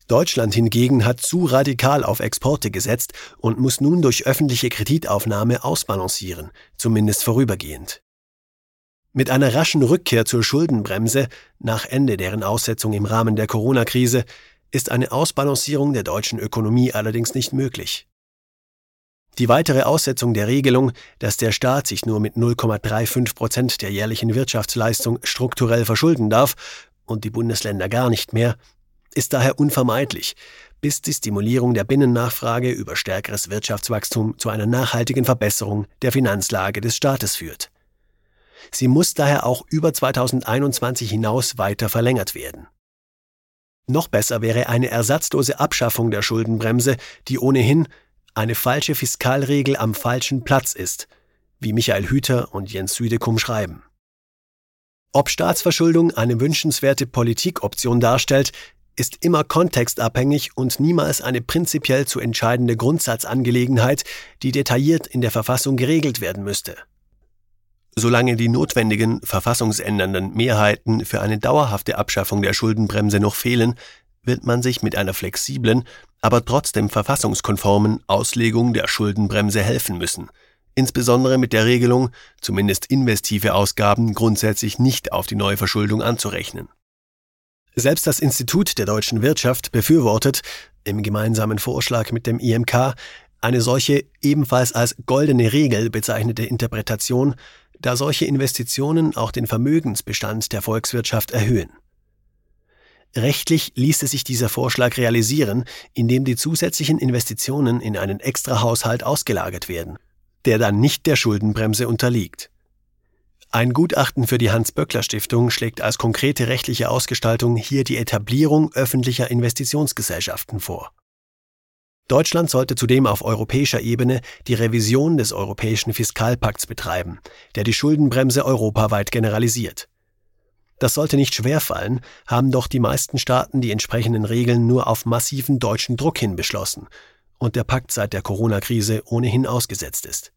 Deutschland hingegen hat zu radikal auf Exporte gesetzt und muss nun durch öffentliche Kreditaufnahme ausbalancieren, zumindest vorübergehend. Mit einer raschen Rückkehr zur Schuldenbremse nach Ende deren Aussetzung im Rahmen der Corona-Krise ist eine Ausbalancierung der deutschen Ökonomie allerdings nicht möglich. Die weitere Aussetzung der Regelung, dass der Staat sich nur mit 0,35% der jährlichen Wirtschaftsleistung strukturell verschulden darf und die Bundesländer gar nicht mehr, ist daher unvermeidlich, bis die Stimulierung der Binnennachfrage über stärkeres Wirtschaftswachstum zu einer nachhaltigen Verbesserung der Finanzlage des Staates führt. Sie muss daher auch über 2021 hinaus weiter verlängert werden. Noch besser wäre eine ersatzlose Abschaffung der Schuldenbremse, die ohnehin eine falsche Fiskalregel am falschen Platz ist, wie Michael Hüter und Jens Südekum schreiben. Ob Staatsverschuldung eine wünschenswerte Politikoption darstellt, ist immer kontextabhängig und niemals eine prinzipiell zu entscheidende Grundsatzangelegenheit, die detailliert in der Verfassung geregelt werden müsste. Solange die notwendigen verfassungsändernden Mehrheiten für eine dauerhafte Abschaffung der Schuldenbremse noch fehlen, wird man sich mit einer flexiblen, aber trotzdem verfassungskonformen Auslegung der Schuldenbremse helfen müssen, insbesondere mit der Regelung, zumindest investive Ausgaben grundsätzlich nicht auf die Neuverschuldung anzurechnen. Selbst das Institut der deutschen Wirtschaft befürwortet, im gemeinsamen Vorschlag mit dem IMK, eine solche ebenfalls als goldene Regel bezeichnete Interpretation, da solche Investitionen auch den Vermögensbestand der Volkswirtschaft erhöhen. Rechtlich ließe sich dieser Vorschlag realisieren, indem die zusätzlichen Investitionen in einen Extrahaushalt ausgelagert werden, der dann nicht der Schuldenbremse unterliegt. Ein Gutachten für die Hans-Böckler-Stiftung schlägt als konkrete rechtliche Ausgestaltung hier die Etablierung öffentlicher Investitionsgesellschaften vor. Deutschland sollte zudem auf europäischer Ebene die Revision des Europäischen Fiskalpakts betreiben, der die Schuldenbremse europaweit generalisiert. Das sollte nicht schwerfallen, haben doch die meisten Staaten die entsprechenden Regeln nur auf massiven deutschen Druck hin beschlossen und der Pakt seit der Corona-Krise ohnehin ausgesetzt ist.